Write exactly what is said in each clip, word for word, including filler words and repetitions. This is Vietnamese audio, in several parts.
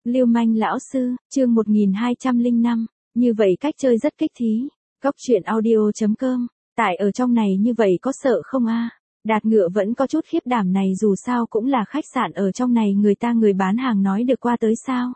Lưu manh lão sư, chương một nghìn hai trăm lẻ năm, như vậy cách chơi rất kích thí. Góc truyện audio chấm com, tại ở trong này như vậy có sợ không a? Đạt Ngựa vẫn có chút khiếp đảm này, dù sao cũng là khách sạn ở trong này, người ta người bán hàng nói được qua tới sao.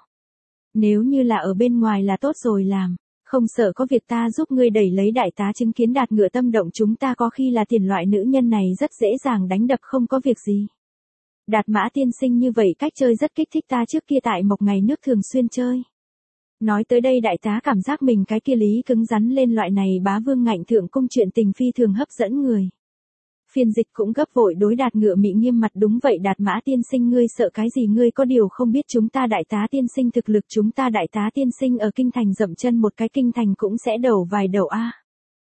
Nếu như là ở bên ngoài là tốt rồi làm, không sợ có việc ta giúp ngươi đẩy lấy. Đại tá chứng kiến Đạt Ngựa tâm động, chúng ta có khi là tiền loại nữ nhân này rất dễ dàng đánh đập không có việc gì. Đạt Mã tiên sinh như vậy cách chơi rất kích thích, ta trước kia tại Mộc Ngày Nước thường xuyên chơi. Nói tới đây đại tá cảm giác mình cái kia lý cứng rắn lên, loại này bá vương ngạnh thượng cung chuyện tình phi thường hấp dẫn người. Phiên dịch cũng gấp vội đối Đạt Ngựa mị nghiêm mặt, đúng vậy Đạt Mã tiên sinh, ngươi sợ cái gì, ngươi có điều không biết chúng ta đại tá tiên sinh thực lực, chúng ta đại tá tiên sinh ở kinh thành dậm chân một cái kinh thành cũng sẽ đầu vài đầu a.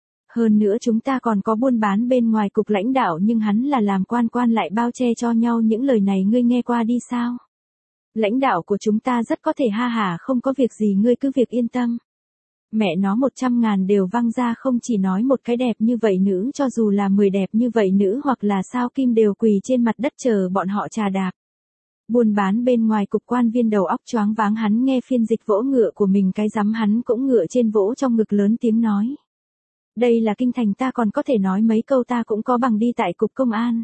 Hơn nữa chúng ta còn có buôn bán bên ngoài cục lãnh đạo, nhưng hắn là làm quan quan lại bao che cho nhau, những lời này ngươi nghe qua đi sao? Lãnh đạo của chúng ta rất có thể ha hả không có việc gì, ngươi cứ việc yên tâm. Mẹ nó một trăm ngàn đều văng ra, không chỉ nói một cái đẹp như vậy nữ, cho dù là mười đẹp như vậy nữ hoặc là sao kim đều quỳ trên mặt đất chờ bọn họ trà đạp. Buôn bán bên ngoài cục quan viên đầu óc choáng váng, hắn nghe phiên dịch vỗ ngựa của mình cái rắm, hắn cũng ngựa trên vỗ trong ngực lớn tiếng nói. Đây là kinh thành, ta còn có thể nói mấy câu, ta cũng có bằng đi tại cục công an.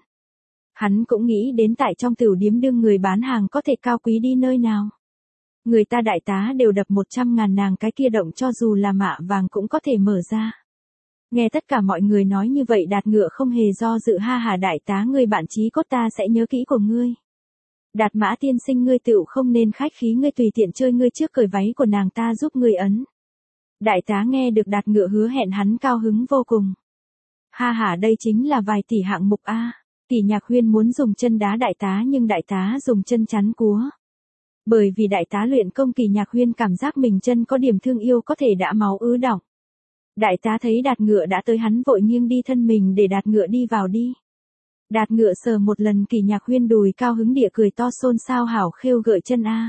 Hắn cũng nghĩ đến tại trong tiểu điếm đương người bán hàng có thể cao quý đi nơi nào. Người ta đại tá đều đập một trăm ngàn, nàng cái kia động cho dù là mạ vàng cũng có thể mở ra. Nghe tất cả mọi người nói như vậy, Đạt Ngựa không hề do dự, ha hà đại tá, người bạn chí cốt ta sẽ nhớ kỹ của ngươi. Đạt Mã tiên sinh, ngươi tựu không nên khách khí, ngươi tùy tiện chơi, ngươi trước cởi váy của nàng ta giúp ngươi ấn. Đại tá nghe được Đạt Ngựa hứa hẹn, hắn cao hứng vô cùng. Ha ha, đây chính là vài tỷ hạng mục a. Kỷ Nhạc Huyên muốn dùng chân đá đại tá, nhưng đại tá dùng chân chắn cúa. Bởi vì đại tá luyện công, Kỷ Nhạc Huyên cảm giác mình chân có điểm thương yêu, có thể đã máu ứ đọng. Đại tá thấy Đạt Ngựa đã tới, hắn vội nghiêng đi thân mình để Đạt Ngựa đi vào đi. Đạt Ngựa sờ một lần Kỷ Nhạc Huyên đùi, cao hứng địa cười to, xôn xao hảo khêu gợi chân a.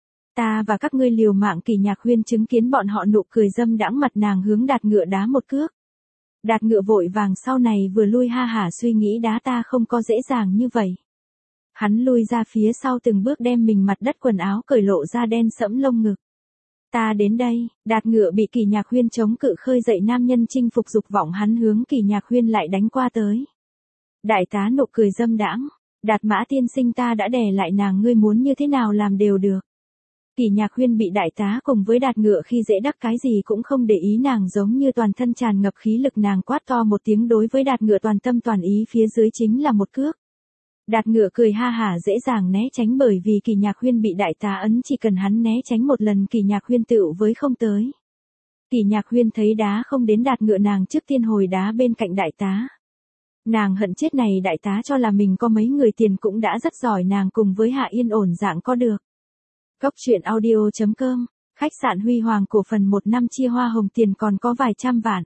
Ta và các ngươi liều mạng. Kỷ Nhạc Huyên chứng kiến bọn họ nụ cười dâm đãng, mặt nàng hướng Đạt Ngựa đá một cước. Đạt Ngựa vội vàng sau này vừa lui, ha hả suy nghĩ, đá ta không có dễ dàng như vậy. Hắn lui ra phía sau từng bước, đem mình mặt đất quần áo cởi lộ ra đen sẫm lông ngực. Ta đến đây. Đạt Ngựa bị Kỷ Nhạc Huyên chống cự khơi dậy nam nhân chinh phục dục vọng, hắn hướng Kỷ Nhạc Huyên lại đánh qua tới. Đại tá nụ cười dâm đãng. Đạt Mã tiên sinh, ta đã đè lại nàng, ngươi muốn như thế nào làm đều được. Kỷ Nhạc Huyên bị đại tá cùng với Đạt Ngựa khi dễ đắc, cái gì cũng không để ý, nàng giống như toàn thân tràn ngập khí lực, nàng quát to một tiếng đối với Đạt Ngựa toàn tâm toàn ý, phía dưới chính là một cước. Đạt Ngựa cười ha hả dễ dàng né tránh, bởi vì Kỷ Nhạc Huyên bị đại tá ấn, chỉ cần hắn né tránh một lần Kỷ Nhạc Huyên tựu với không tới. Kỷ Nhạc Huyên thấy đá không đến Đạt Ngựa, nàng trước tiên hồi đá bên cạnh đại tá. Nàng hận chết này đại tá, cho là mình có mấy người tiền cũng đã rất giỏi, nàng cùng với Hạ Yên ổn dạng có được. Góc truyện audio chấm com, khách sạn Huy Hoàng cổ phần một năm chia hoa hồng tiền còn có vài trăm vạn.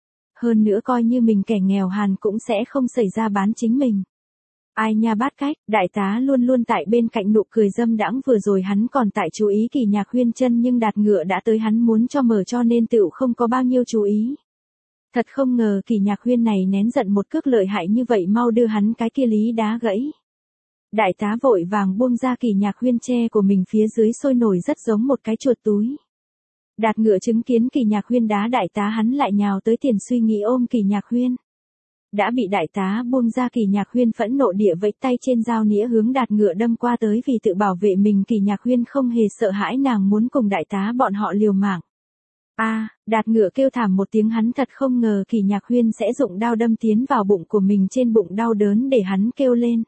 Hơn nữa coi như mình kẻ nghèo hàn cũng sẽ không xảy ra bán chính mình. Ai nha bát cách, đại tá luôn luôn tại bên cạnh nụ cười dâm đãng, vừa rồi hắn còn tại chú ý Kỷ Nhạc Huyên chân, nhưng Đạt Ngựa đã tới, hắn muốn cho mở cho nên tựu không có bao nhiêu chú ý. Thật không ngờ Kỷ Nhạc Huyên này nén giận một cước lợi hại như vậy, mau đưa hắn cái kia lý đá gãy. Đại tá vội vàng buông ra Kỷ Nhạc Huyên che của mình, phía dưới sôi nổi rất giống một cái chuột túi. Đạt Ngựa chứng kiến Kỷ Nhạc Huyên đá đại tá, hắn lại nhào tới tiền, suy nghĩ ôm Kỷ Nhạc Huyên. Đã bị đại tá buông ra, Kỷ Nhạc Huyên phẫn nộ địa vẫy tay trên dao nĩa hướng Đạt Ngựa đâm qua tới, vì tự bảo vệ mình Kỷ Nhạc Huyên không hề sợ hãi, nàng muốn cùng đại tá bọn họ liều mạng. A, Đạt Ngựa kêu thảm một tiếng, hắn thật không ngờ Kỷ Nhạc Huyên sẽ dụng đao đâm tiến vào bụng của mình, trên bụng đau đớn để hắn kêu lên.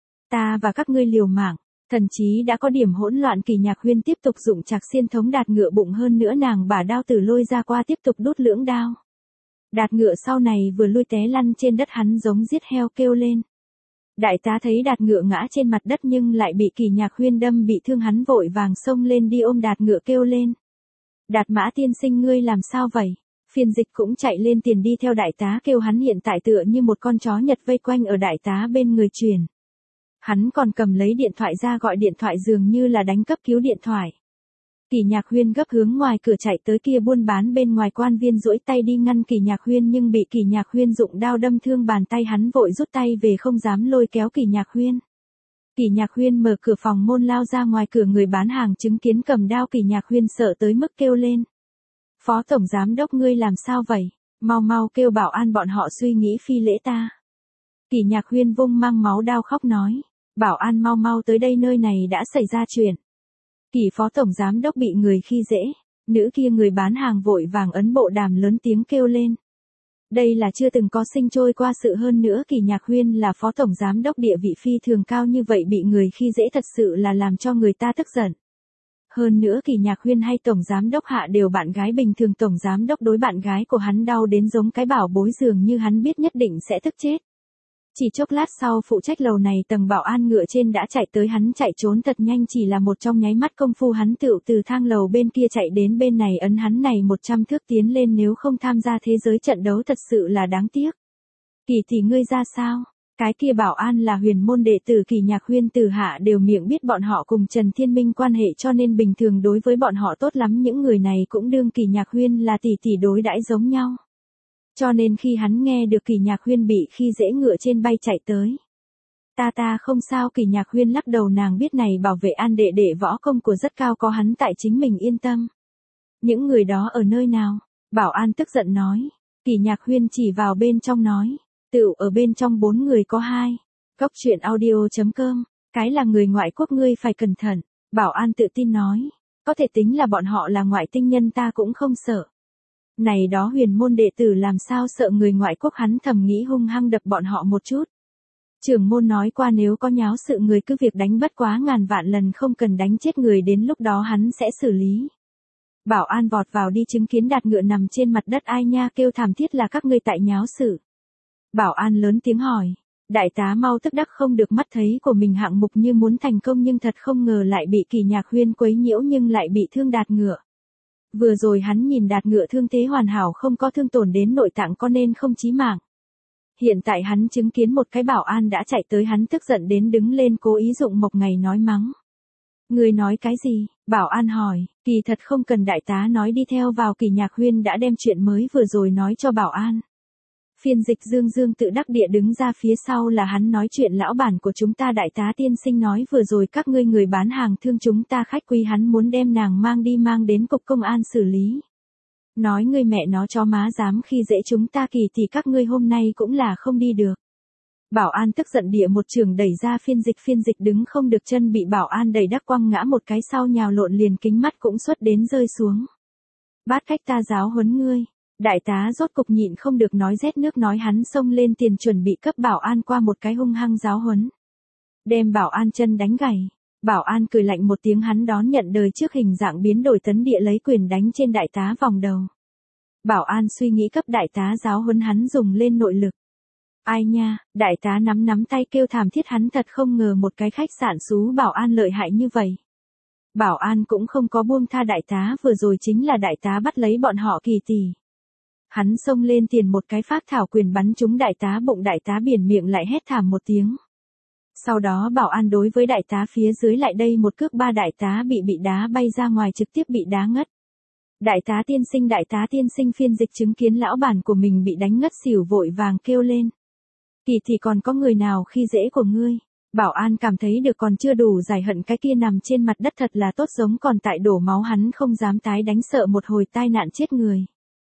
Ta và các ngươi liều mạng. Thần chí đã có điểm hỗn loạn, Kỷ Nhạc Huyên tiếp tục dụng chạc xiên thống Đạt Ngựa bụng, hơn nữa nàng bả đao từ lôi ra qua tiếp tục đút lưỡng đao. Đạt Ngựa sau này vừa lui té lăn trên đất, hắn giống giết heo kêu lên. Đại tá thấy Đạt Ngựa ngã trên mặt đất nhưng lại bị Kỷ Nhạc Huyên đâm bị thương, hắn vội vàng xông lên đi ôm Đạt Ngựa kêu lên. Đạt Mã tiên sinh, ngươi làm sao vậy? Phiên dịch cũng chạy lên tiền đi theo đại tá kêu hắn, hiện tại tựa như một con chó Nhật vây quanh ở đại tá bên người truyền. Hắn còn cầm lấy điện thoại ra gọi điện thoại, dường như là đánh cấp cứu điện thoại. Kỷ Nhạc Huyên gấp hướng ngoài cửa chạy tới, kia buôn bán bên ngoài quan viên duỗi tay đi ngăn Kỷ Nhạc Huyên nhưng bị Kỷ Nhạc Huyên dụng đao đâm thương bàn tay, hắn vội rút tay về, không dám lôi kéo Kỷ Nhạc Huyên. Kỷ Nhạc Huyên mở cửa phòng môn lao ra ngoài cửa, người bán hàng chứng kiến cầm đao. Kỷ Nhạc Huyên sợ tới mức kêu lên. Phó tổng giám đốc ngươi làm sao vậy? Mau mau kêu bảo an bọn họ suy nghĩ phi lễ ta. Kỷ Nhạc Huyên vung mang máu đao khóc nói. Bảo an mau mau tới đây, nơi này đã xảy ra chuyện. Kỷ phó tổng giám đốc bị người khi dễ. Nữ kia người bán hàng vội vàng ấn bộ đàm lớn tiếng kêu lên. Đây là chưa từng có sinh trôi qua sự, hơn nữa Kỷ Nhạc Huyên là phó tổng giám đốc, địa vị phi thường cao như vậy bị người khi dễ thật sự là làm cho người ta tức giận. Hơn nữa Kỷ Nhạc Huyên hay tổng giám đốc Hạ đều bạn gái bình thường, tổng giám đốc đối bạn gái của hắn đau đến giống cái bảo bối, dường như hắn biết nhất định sẽ tức chết. Chỉ chốc lát sau, phụ trách lầu này tầng bảo an ngựa trên đã chạy tới, hắn chạy trốn thật nhanh, chỉ là một trong nháy mắt công phu hắn tựu từ thang lầu bên kia chạy đến bên này, ấn hắn này một trăm thước tiến lên, nếu không tham gia thế giới trận đấu thật sự là đáng tiếc. Kỷ thì ngươi ra sao? Cái kia bảo an là huyền môn đệ tử Kỷ Nhạc Huyên, từ Hạ đều miệng biết bọn họ cùng Trần Thiên Minh quan hệ, cho nên bình thường đối với bọn họ tốt lắm, những người này cũng đương Kỷ Nhạc Huyên là tỷ tỷ đối đãi giống nhau. Cho nên khi hắn nghe được Kỷ Nhạc Huyên bị khi dễ, ngựa trên bay chạy tới. Ta ta không sao. Kỷ Nhạc Huyên lắc đầu, nàng biết này bảo vệ an đệ đệ võ công của rất cao, có hắn tại chính mình yên tâm. Những người đó ở nơi nào? Bảo an tức giận nói. Kỷ Nhạc Huyên chỉ vào bên trong nói. Tựu ở bên trong bốn người có hai. Cốc truyện audio chấm com. Cái là người ngoại quốc, ngươi phải cẩn thận. Bảo an tự tin nói. Có thể tính là bọn họ là ngoại tinh nhân ta cũng không sợ. Này đó huyền môn đệ tử làm sao sợ người ngoại quốc, hắn thầm nghĩ, hung hăng đập bọn họ một chút. Trưởng môn nói qua nếu có nháo sự người cứ việc đánh, bất quá ngàn vạn lần không cần đánh chết người, đến lúc đó hắn sẽ xử lý. Bảo an vọt vào đi, chứng kiến Đạt Ngựa nằm trên mặt đất. Ai nha, kêu thảm thiết là các ngươi tại nháo sự. Bảo an lớn tiếng hỏi. Đại tá mau tức đắc không được, mắt thấy của mình hạng mục như muốn thành công nhưng thật không ngờ lại bị Kỷ Nhạc Huyên quấy nhiễu, nhưng lại bị thương Đạt Ngựa. Vừa rồi hắn nhìn Đạt Ngựa thương thế hoàn hảo, không có thương tổn đến nội tạng, có nên không chí mạng. Hiện tại hắn chứng kiến một cái bảo an đã chạy tới, hắn tức giận đến đứng lên, cố ý dụng Mộc Ngày nói mắng. Người nói cái gì? Bảo an hỏi. Kỳ thật không cần đại tá nói, đi theo vào. Kỷ Nhạc Huyên đã đem chuyện mới vừa rồi nói cho bảo an. Phiên dịch Dương Dương tự đắc địa đứng ra phía sau là hắn nói chuyện. Lão bản của chúng ta đại tá tiên sinh nói vừa rồi các ngươi người bán hàng thương chúng ta khách quý, hắn muốn đem nàng mang đi, mang đến cục công an xử lý. Nói ngươi mẹ nó chó má dám khi dễ chúng ta Kỳ thì các ngươi hôm nay cũng là không đi được. Bảo an tức giận địa một trường đẩy ra phiên dịch, phiên dịch đứng không được chân, bị bảo an đẩy đắc quăng ngã một cái, sau nhào lộn liền kính mắt cũng xuất đến rơi xuống. Bát cách ta giáo huấn ngươi. Đại tá rốt cục nhịn không được nói rét nước, nói hắn xông lên tiền chuẩn bị cấp bảo an qua một cái hung hăng giáo huấn. Đem bảo an chân đánh gãy. Bảo an cười lạnh một tiếng, hắn đón nhận đời trước hình dạng biến đổi, tấn địa lấy quyền đánh trên đại tá vòng đầu. Bảo an suy nghĩ cấp đại tá giáo huấn, hắn dùng lên nội lực. Ai nha, đại tá nắm nắm tay kêu thảm thiết, hắn thật không ngờ một cái khách sạn xú bảo an lợi hại như vậy. Bảo an cũng không có buông tha đại tá, vừa rồi chính là đại tá bắt lấy bọn họ Kỳ tỷ. Hắn xông lên tiền một cái phát thảo quyền bắn trúng đại tá bụng, đại tá biển miệng lại hét thảm một tiếng. Sau đó bảo an đối với đại tá phía dưới lại đây một cước, ba đại tá bị bị đá bay ra ngoài, trực tiếp bị đá ngất. Đại tá tiên sinh, đại tá tiên sinh. Phiên dịch chứng kiến lão bản của mình bị đánh ngất xỉu vội vàng kêu lên. Kỳ thì còn có người nào khi dễ của ngươi? Bảo an cảm thấy được còn chưa đủ giải hận, cái kia nằm trên mặt đất thật là tốt giống còn tại đổ máu, hắn không dám tái đánh, sợ một hồi tai nạn chết người.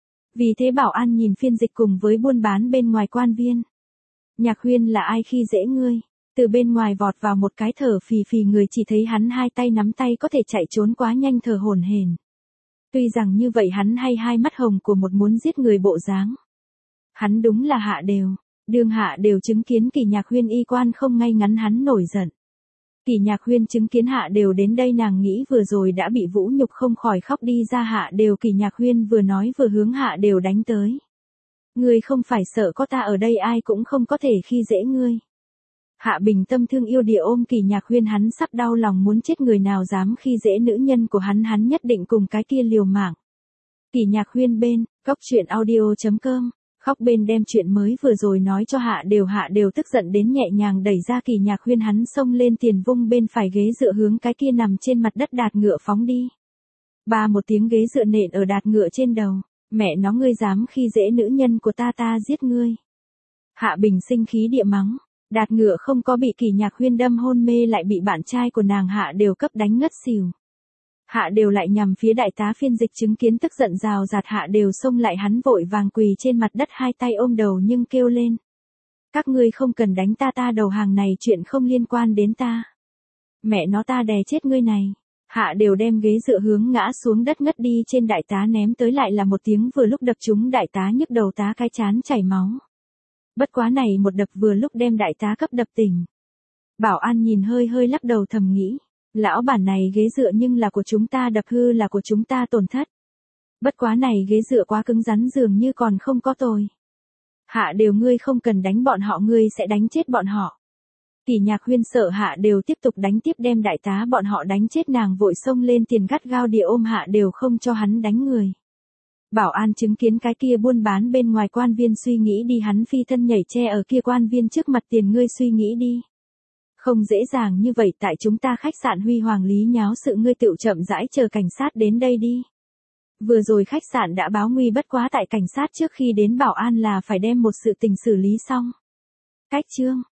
Vì thế bảo an nhìn phiên dịch cùng với buôn bán bên ngoài quan viên. Nhạc Huyên là ai khi dễ ngươi? Từ bên ngoài vọt vào một cái thở phì phì người, chỉ thấy hắn hai tay nắm tay có thể chạy trốn quá nhanh, thở hổn hển. Tuy rằng như vậy hắn hay hai mắt hồng của một muốn giết người bộ dáng. Hắn đúng là Hạ đều. Đường Hạ đều chứng kiến Kỷ Nhạc Huyên y quan không ngay ngắn, hắn nổi giận. Kỷ Nhạc Huyên chứng kiến Hạ đều đến đây, nàng nghĩ vừa rồi đã bị vũ nhục không khỏi khóc đi ra. Hạ đều, Kỷ Nhạc Huyên vừa nói vừa hướng Hạ đều đánh tới. Ngươi không phải sợ có ta ở đây ai cũng không có thể khi dễ ngươi. Hạ Bình tâm thương yêu địa ôm Kỷ Nhạc Huyên, hắn sắp đau lòng muốn chết, người nào dám khi dễ nữ nhân của hắn, hắn nhất định cùng cái kia liều mạng. Kỷ Nhạc Huyên bên, cốc truyện audio chấm com. Khóc bên đem chuyện mới vừa rồi nói cho Hạ đều. Hạ đều tức giận đến nhẹ nhàng đẩy ra Kỷ Nhạc Huyên, hắn xông lên tiền vung bên phải ghế dựa hướng cái kia nằm trên mặt đất Đạt Ngựa phóng đi. Ba một tiếng ghế dựa nện ở Đạt Ngựa trên đầu. Mẹ nó, ngươi dám khi dễ nữ nhân của ta, ta giết ngươi. Hạ Bình sinh khí địa mắng. Đạt Ngựa không có bị Kỷ Nhạc Huyên đâm hôn mê lại bị bạn trai của nàng Hạ Đều cấp đánh ngất xỉu. Hạ Đều lại nhằm phía đại tá phiên dịch chứng kiến tức giận rào rạt Hạ Đều xông lại hắn vội vàng quỳ trên mặt đất hai tay ôm đầu nhưng kêu lên. Các ngươi không cần đánh ta ta đầu hàng này chuyện không liên quan đến ta. Mẹ nó ta đè chết ngươi này. Hạ Đều đem ghế dựa hướng ngã xuống đất ngất đi trên đại tá ném tới lại là một tiếng vừa lúc đập trúng đại tá nhức đầu tá cái chán chảy máu. Bất quá này một đập vừa lúc đem đại tá cấp đập tỉnh. Bảo an nhìn hơi hơi lắc đầu thầm nghĩ. Lão bản này ghế dựa nhưng là của chúng ta đập hư là của chúng ta tổn thất. Bất quá này ghế dựa quá cứng rắn dường như còn không có tồi. Hạ Đều ngươi không cần đánh bọn họ ngươi sẽ đánh chết bọn họ. Kỷ Nhạc Huyên sợ Hạ Đều tiếp tục đánh tiếp đem đại tá bọn họ đánh chết nàng vội xông lên tiền gắt gao địa ôm Hạ Đều không cho hắn đánh người. Bảo an chứng kiến cái kia buôn bán bên ngoài quan viên suy nghĩ đi hắn phi thân nhảy che ở kia quan viên trước mặt tiền ngươi suy nghĩ đi. Không dễ dàng như vậy tại chúng ta khách sạn Huy Hoàng Lý nháo sự ngươi tựu chậm rãi chờ cảnh sát đến đây đi. Vừa rồi khách sạn đã báo nguy bất quá tại cảnh sát trước khi đến bảo an là phải đem một sự tình xử lý xong. Cách chương